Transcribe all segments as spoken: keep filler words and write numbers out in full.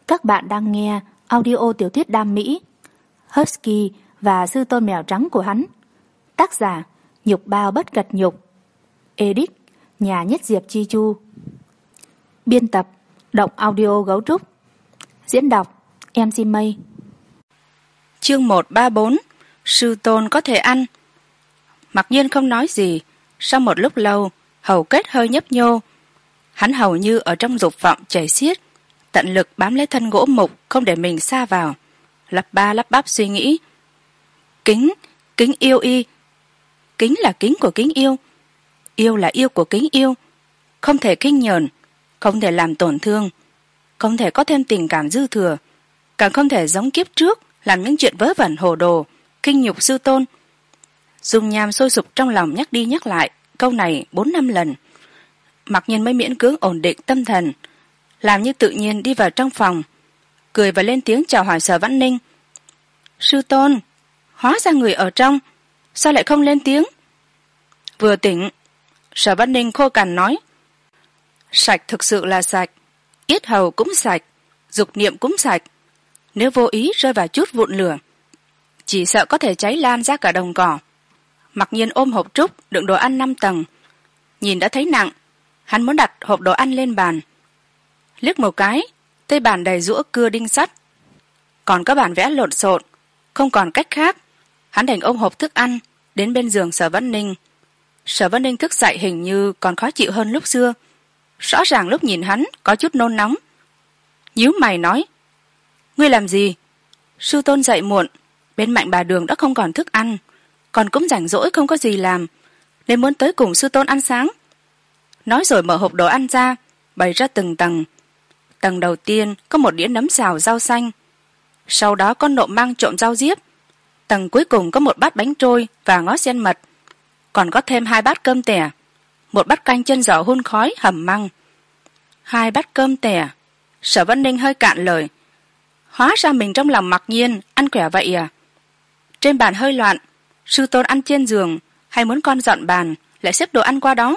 Các bạn đang nghe audio tiểu thuyết đam mỹ Husky và sư tôn mèo trắng của hắn. Tác giả Nhục Bao Bất Cật Nhục. Edit Nhà Nhất Diệp Chi Chu. Biên tập Động Audio Gấu Trúc. Diễn đọc em xê Mây. Chương một trăm ba mươi bốn. Sư tôn có thể ăn. Mặc nhiên không nói gì. Sau một lúc lâu, hầu kết hơi nhấp nhô. Hắn hầu như ở trong dục vọng chảy xiết, tận lực bám lấy thân gỗ mục, không để mình sa vào. Lắp ba lắp bắp suy nghĩ. Kính, kính yêu y. Kính là kính của kính yêu. Yêu là yêu của kính yêu. Không thể kinh nhờn, không thể làm tổn thương, không thể có thêm tình cảm dư thừa, càng không thể giống kiếp trước làm những chuyện vớ vẩn hồ đồ, kinh nhục sư tôn. Dung nham sôi sục trong lòng nhắc đi nhắc lại câu này bốn năm lần. Mặc nhiên mới miễn cưỡng ổn định tâm thần, làm như tự nhiên đi vào trong phòng, cười và lên tiếng chào hỏi Sở Vãn Ninh. Sư tôn, hóa ra người ở trong, sao lại không lên tiếng? Vừa tỉnh, Sở Vãn Ninh khô cằn nói. Sạch thực sự là sạch, yết hầu cũng sạch, dục niệm cũng sạch. Nếu vô ý rơi vào chút vụn lửa, chỉ sợ có thể cháy lan ra cả đồng cỏ. Mặc nhiên ôm hộp trúc đựng đồ ăn năm tầng, nhìn đã thấy nặng. Hắn muốn đặt hộp đồ ăn lên bàn, liếc một cái thấy bàn đầy giũa cưa đinh sắt, còn có bản vẽ lộn xộn. Không còn cách khác, hắn đành ôm hộp thức ăn đến bên giường Sở Vãn Ninh. Sở Vãn Ninh thức dậy hình như còn khó chịu hơn lúc xưa, rõ ràng lúc nhìn hắn có chút nôn nóng. Nhíu mày nói, ngươi làm gì? Sư tôn dậy muộn, bên Mạnh bà Đường đã không còn thức ăn, còn cũng rảnh rỗi không có gì làm, nên muốn tới cùng sư tôn ăn sáng. Nói rồi mở hộp đồ ăn ra, bày ra từng tầng. Tầng đầu tiên có một đĩa nấm xào rau xanh, sau đó có nộm măng trộn rau diếp. Tầng cuối cùng có một bát bánh trôi và ngó sen mật, còn có thêm hai bát cơm tẻ, một bát canh chân giò hun khói hầm măng. Hai bát cơm tẻ. Sở Vãn Ninh hơi cạn lời. Hóa ra mình trong lòng Mặc Nhiên ăn khỏe vậy à? Trên bàn hơi loạn, sư tôn ăn trên giường, hay muốn con dọn bàn lại xếp đồ ăn qua đó?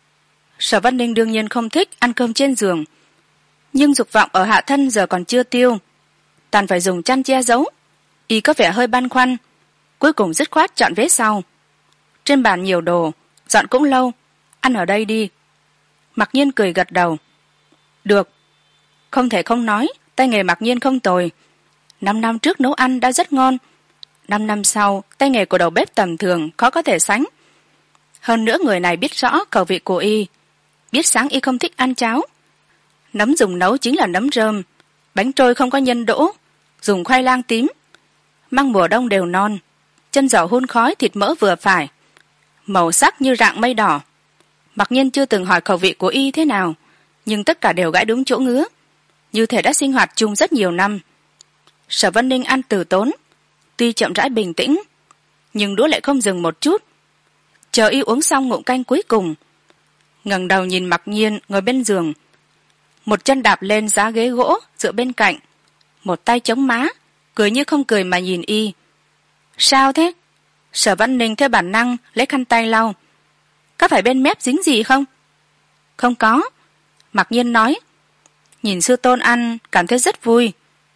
Sở Vãn Ninh đương nhiên không thích ăn cơm trên giường, nhưng dục vọng ở hạ thân giờ còn chưa tiêu, toàn phải dùng chăn che giấu. Y có vẻ hơi băn khoăn, cuối cùng dứt khoát chọn vế sau. Trên bàn nhiều đồ, dọn cũng lâu, ăn ở đây đi. Mặc Nhiên cười gật đầu. Được. Không thể không nói, tay nghề Mặc Nhiên không tồi. Năm năm trước nấu ăn đã rất ngon, năm năm sau tay nghề của đầu bếp tầm thường khó có thể sánh. Hơn nữa người này biết rõ khẩu vị của y, biết sáng y không thích ăn cháo, nấm dùng nấu chính là nấm rơm. Bánh trôi không có nhân đỗ, dùng khoai lang tím. Măng mùa đông đều non, chân giò hun khói thịt mỡ vừa phải, màu sắc như rạng mây đỏ. Mặc nhiên chưa từng hỏi khẩu vị của y thế nào, nhưng tất cả đều gãi đúng chỗ ngứa, như thể đã sinh hoạt chung rất nhiều năm. Sở Vãn Ninh ăn từ tốn, tuy chậm rãi bình tĩnh, nhưng đũa lại không dừng một chút. Chờ y uống xong ngụm canh cuối cùng, ngẩng đầu nhìn Mặc Nhiên ngồi bên giường, một chân đạp lên giá ghế gỗ dựa bên cạnh, một tay chống má, cười như không cười mà nhìn y. Sao thế? Sở Vãn Ninh theo bản năng lấy khăn tay lau. Có phải bên mép dính gì không? Không có. Mặc Nhiên nói, nhìn sư tôn ăn cảm thấy rất vui.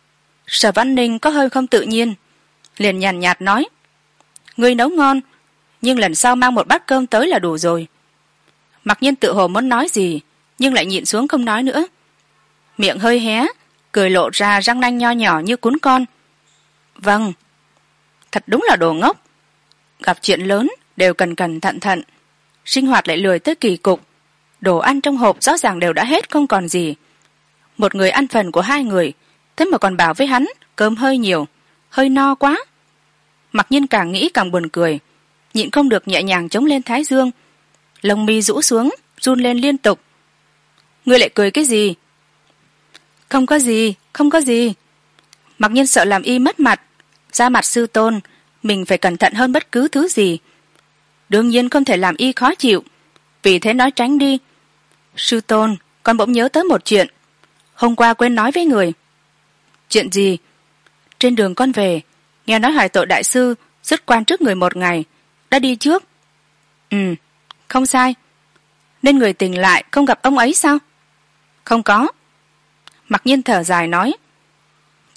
Sở Vãn Ninh có hơi không tự nhiên, liền nhàn nhạt nói, ngươi nấu ngon, nhưng lần sau mang một bát cơm tới là đủ rồi. Mặc Nhiên tự hồ muốn nói gì, nhưng lại nhịn xuống không nói nữa. Miệng hơi hé, cười lộ ra răng nanh nho nhỏ như cún con. Vâng. Thật đúng là đồ ngốc. Gặp chuyện lớn đều cần cẩn thận thận, sinh hoạt lại lười tới kỳ cục. Đồ ăn trong hộp rõ ràng đều đã hết không còn gì. Một người ăn phần của hai người, thế mà còn bảo với hắn cơm hơi nhiều, hơi no quá. Mặc Nhiên càng nghĩ càng buồn cười, nhịn không được nhẹ nhàng chống lên thái dương, lông mi rũ xuống run lên liên tục. Ngươi lại cười cái gì? Không có gì, không có gì. Mặc Nhiên sợ làm y mất mặt, ra mặt sư tôn, mình phải cẩn thận hơn bất cứ thứ gì. Đương nhiên không thể làm y khó chịu, vì thế nói tránh đi. Sư tôn, con bỗng nhớ tới một chuyện, hôm qua quên nói với người. Chuyện gì? Trên đường con về, nghe nói hỏi tội đại sư dứt quan trước người một ngày, đã đi trước. Ừ, không sai. Nên người tỉnh lại không gặp ông ấy sao? Không có. Mặc Nhiên thở dài nói,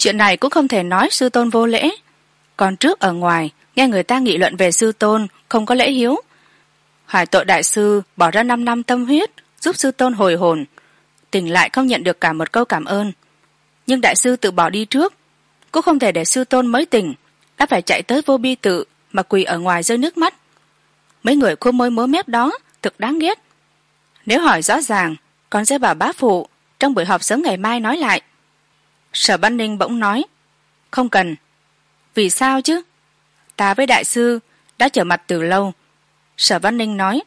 chuyện này cũng không thể nói sư tôn vô lễ. Còn trước ở ngoài nghe người ta nghị luận về sư tôn không có lễ hiếu. Hoài tội đại sư bỏ ra năm năm tâm huyết giúp sư tôn hồi hồn, tỉnh lại không nhận được cả một câu cảm ơn. Nhưng đại sư tự bỏ đi trước, cũng không thể để sư tôn mới tỉnh đã phải chạy tới Vô Bi Tự mà quỳ ở ngoài rơi nước mắt. Mấy người khô môi múa mép đó thực đáng ghét. Nếu hỏi rõ ràng con sẽ bảo bá phụ trong buổi họp sớm ngày mai nói lại. Sở Văn Ninh bỗng nói, không cần. Vì sao chứ? Ta với đại sư đã trở mặt từ lâu. Sở Văn Ninh nói,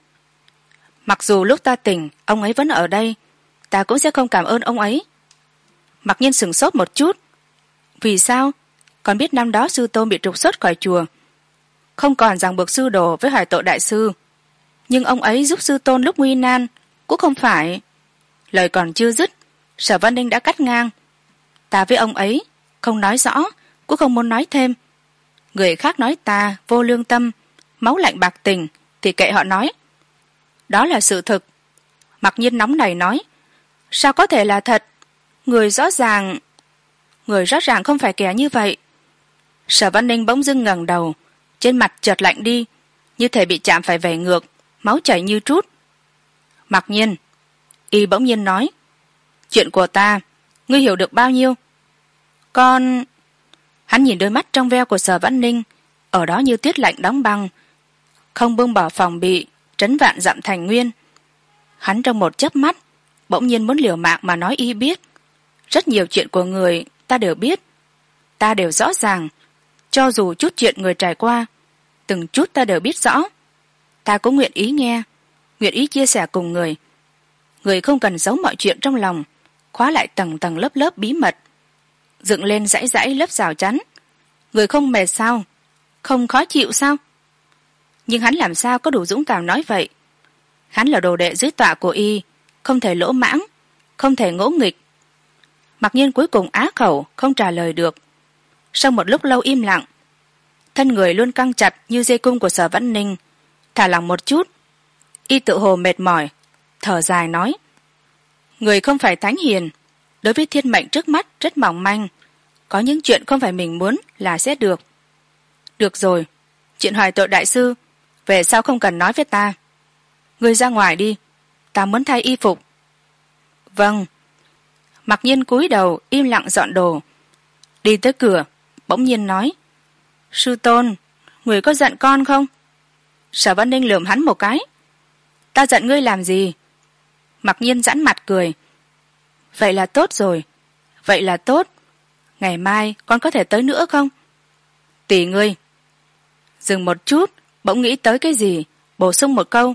mặc dù lúc ta tỉnh ông ấy vẫn ở đây, ta cũng sẽ không cảm ơn ông ấy. Mặc nhiên sửng sốt một chút. Vì sao? Còn biết năm đó sư tôn bị trục xuất khỏi chùa, không còn ràng buộc sư đồ với Hoài Tội đại sư, nhưng ông ấy giúp sư tôn lúc nguy nan cũng không phải. Lời còn chưa dứt, Sở Văn Ninh đã cắt ngang. Ta với ông ấy không nói rõ, cũng không muốn nói thêm. Người khác nói ta vô lương tâm, máu lạnh bạc tình thì kệ họ nói. Đó là sự thực. Mặc nhiên nóng này nói, sao có thể là thật? Người rõ ràng người rõ ràng không phải kẻ như vậy. Sở Văn Ninh bỗng dưng ngẩng đầu, trên mặt chợt lạnh đi, như thể bị chạm phải vẩy ngược, máu chảy như trút. Mặc nhiên, y bỗng nhiên nói, chuyện của ta ngươi hiểu được bao nhiêu? Con... Hắn nhìn đôi mắt trong veo của Sở Văn Ninh, ở đó như tuyết lạnh đóng băng, không buông bỏ phòng bị, trấn vạn dặm thành nguyên. Hắn trong một chớp mắt bỗng nhiên muốn liều mạng mà nói y biết. Rất nhiều chuyện của người ta đều biết, ta đều rõ ràng. Cho dù chút chuyện người trải qua, từng chút ta đều biết rõ. Ta cũng nguyện ý nghe, nguyện ý chia sẻ cùng người. Người không cần giấu mọi chuyện trong lòng, khóa lại tầng tầng lớp lớp bí mật, dựng lên dãy dãy lớp rào chắn. Người không mệt sao? Không khó chịu sao? Nhưng hắn làm sao có đủ dũng cảm nói vậy? Hắn là đồ đệ dưới tọa của y, không thể lỗ mãng, không thể ngỗ nghịch. Mặc nhiên cuối cùng á khẩu không trả lời được. Sau một lúc lâu im lặng, thân người luôn căng chặt như dây cung của Sở Văn Ninh thả lỏng một chút. Y tự hồ mệt mỏi, thở dài nói, người không phải thánh hiền, đối với thiên mệnh trước mắt rất mỏng manh, có những chuyện không phải mình muốn là sẽ được. Được rồi, chuyện Hoài Tội đại sư về sau không cần nói với ta. Ngươi ra ngoài đi, ta muốn thay y phục. Vâng. Mặc nhiên cúi đầu im lặng dọn đồ, đi tới cửa bỗng nhiên nói, sư tôn, người có giận con không? Sở Văn Ninh lườm hắn một cái, ta giận ngươi làm gì? Mặc nhiên giãn mặt cười, vậy là tốt rồi, vậy là tốt. Ngày mai con có thể tới nữa không? Tùy ngươi. Dừng một chút, bỗng nghĩ tới cái gì, bổ sung một câu,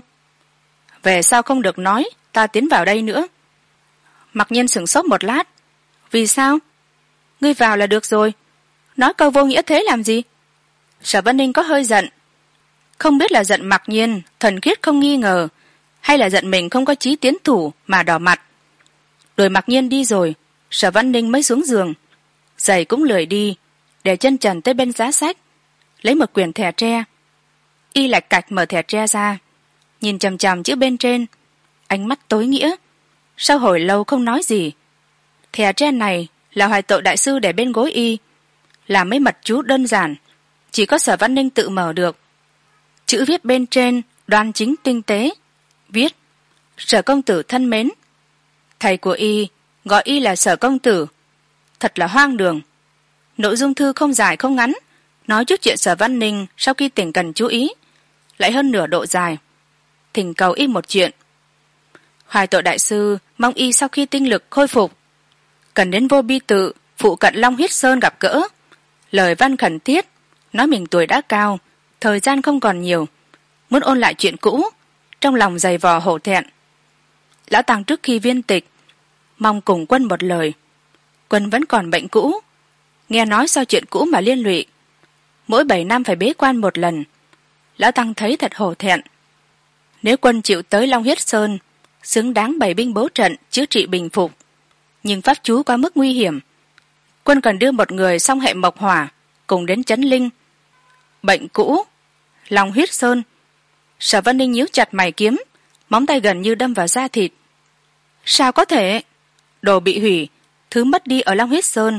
về sau không được nói ta tiến vào đây nữa. Mặc nhiên sửng sốt một lát, vì sao? Ngươi vào là được rồi, nói câu vô nghĩa thế làm gì? Sở Văn Ninh có hơi giận, không biết là giận Mặc nhiên thuần khiết không nghi ngờ, hay là giận mình không có chí tiến thủ mà đỏ mặt. Đuổi Mặc nhiên đi rồi, Sở Văn Ninh mới xuống giường, giày cũng lười đi, để chân trần tới bên giá sách, lấy một quyển thẻ tre. Y lạch cạch mở thẻ tre ra, nhìn chằm chằm chữ bên trên, ánh mắt tối nghĩa. Sau hồi lâu không nói gì. Thẻ tre này là Hoài Tội đại sư để bên gối y, là mấy mật chú đơn giản, chỉ có Sở Văn Ninh tự mở được. Chữ viết bên trên đoan chính tinh tế, viết, Sở công tử thân mến. Thầy của y gọi y là Sở công tử, thật là hoang đường. Nội dung thư không dài không ngắn, nói chút chuyện Sở Văn Ninh sau khi tỉnh cần chú ý, lại hơn nửa độ dài, thỉnh cầu y một chuyện. Hoài Tội đại sư mong y sau khi tinh lực khôi phục, cần đến Vô Bi Tự phụ cận Long Huyết Sơn gặp gỡ. Lời văn khẩn thiết, nói mình tuổi đã cao, thời gian không còn nhiều, muốn ôn lại chuyện cũ, trong lòng dày vò hổ thẹn. Lão Tăng trước khi viên tịch mong cùng Quân một lời. Quân vẫn còn bệnh cũ, nghe nói sau chuyện cũ mà liên lụy, mỗi bảy năm phải bế quan một lần. Lão Tăng thấy thật hổ thẹn. Nếu Quân chịu tới Long Huyết Sơn, xứng đáng bày binh bố trận chữa trị bình phục, nhưng pháp chú quá mức nguy hiểm. Quân cần đưa một người song hệ mộc hỏa cùng đến Chấn Linh. Bệnh cũ, Long Huyết Sơn. Sở Văn Ninh nhíu chặt mày kiếm, móng tay gần như đâm vào da thịt. Sao có thể? Đồ bị hủy, thứ mất đi ở Long Huyết Sơn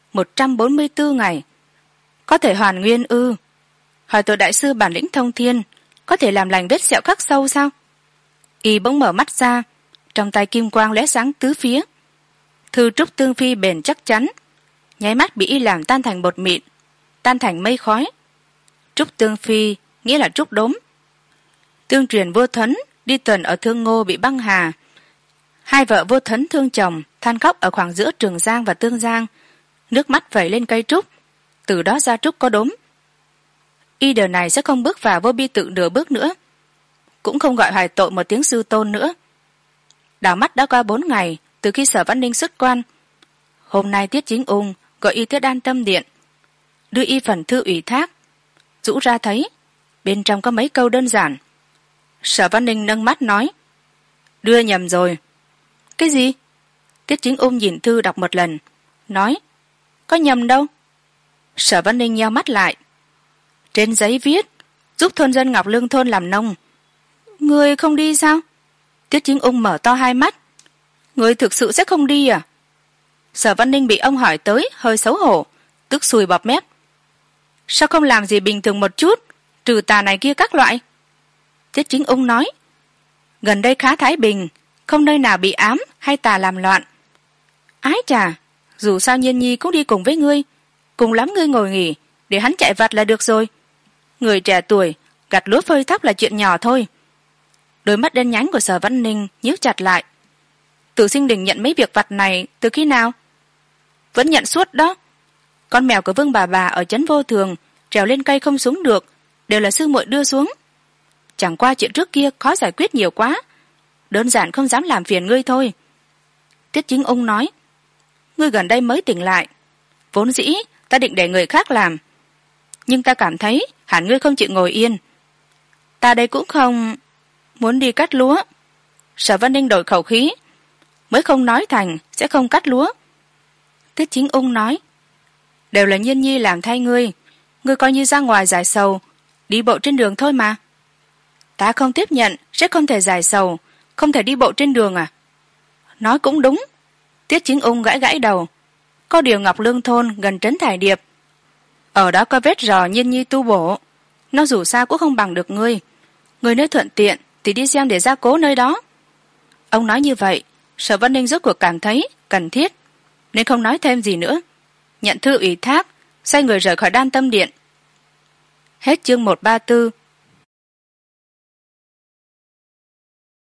một trăm bốn mươi bốn ngày. Có thể hoàn nguyên ư? Hỏi tội đại sư bản lĩnh thông thiên, có thể làm lành vết sẹo khắc sâu sao? Y bỗng mở mắt ra, trong tay kim quang lóe sáng tứ phía. Thư trúc tương phi bền chắc chắn, nháy mắt bị y làm tan thành bột mịn, tan thành mây khói. Trúc tương phi nghĩa là trúc đốm. Tương truyền vua Thuấn đi tuần ở Thương Ngô bị băng hà. Hai vợ vua Thuấn thương chồng, than khóc ở khoảng giữa Trường Giang và Tương Giang, nước mắt vẩy lên cây trúc, từ đó ra trúc có đốm. Y đời này sẽ không bước vào vô bi tự nửa bước nữa, cũng không gọi hoài tội một tiếng sư tôn nữa. Đảo mắt đã qua bốn ngày từ khi Sở Văn Ninh xuất quan. Hôm nay Tiết Chính Ung gọi y tới Đan Tâm Điện, đưa y phần thư ủy thác. Rũ ra thấy bên trong có mấy câu đơn giản. Sở Văn Ninh nâng mắt nói: đưa nhầm rồi. Cái gì? Tiết Chính Ung nhìn thư đọc một lần, nói: có nhầm đâu. Sở Văn Ninh nheo mắt lại. Trên giấy viết giúp thôn dân Ngọc Lương thôn làm nông. Người không đi sao? Tiết Chính Ung mở to hai mắt. Người thực sự sẽ không đi à? Sở Văn Ninh bị ông hỏi tới hơi xấu hổ, tức sùi bọt mép. Sao không làm gì bình thường một chút, trừ tà này kia các loại? Tiết Chính Ung nói: gần đây khá thái bình, không nơi nào bị ám hay tà làm loạn. Ái chà, dù sao Nhiên Nhi cũng đi cùng với ngươi, cùng lắm ngươi ngồi nghỉ để hắn chạy vặt là được rồi. Người trẻ tuổi gặt lúa phơi thóc là chuyện nhỏ thôi. Đôi mắt đen nhánh của Sở Văn Ninh nhíu chặt lại. Tử Sinh Đình nhận mấy việc vặt này từ khi nào? Vẫn nhận suốt đó. Con mèo của Vương bà bà ở trấn Vô Thường trèo lên cây không xuống được, đều là sư muội đưa xuống. Chẳng qua chuyện trước kia khó giải quyết nhiều quá, đơn giản không dám làm phiền ngươi thôi. Tiết Chính Ung nói: ngươi gần đây mới tỉnh lại, vốn dĩ ta định để người khác làm, nhưng ta cảm thấy hẳn ngươi không chịu ngồi yên. Ta đây cũng không muốn đi cắt lúa. Sở Văn Ninh đổi khẩu khí: mới không nói thành sẽ không cắt lúa. Tiết Chính Ung nói: đều là Nhiên Nhi làm thay ngươi, ngươi coi như ra ngoài giải sầu, đi bộ trên đường thôi mà. Ta không tiếp nhận sẽ không thể giải sầu, không thể đi bộ trên đường à? Nói cũng đúng. Tiết Chính Ung gãi gãi đầu. Có điều Ngọc Lương thôn gần trấn Thải Điệp, ở đó có vết rò Nhiên Nhi tu bổ, nó dù sao cũng không bằng được ngươi. Ngươi nơi thuận tiện thì đi xem để gia cố nơi đó. Ông nói như vậy, Sở Văn Ninh rốt cuộc cảm thấy cần thiết, nên không nói thêm gì nữa, nhận thư ủy thác, xoay người rời khỏi Đan Tâm Điện. Hết chương một ba tư.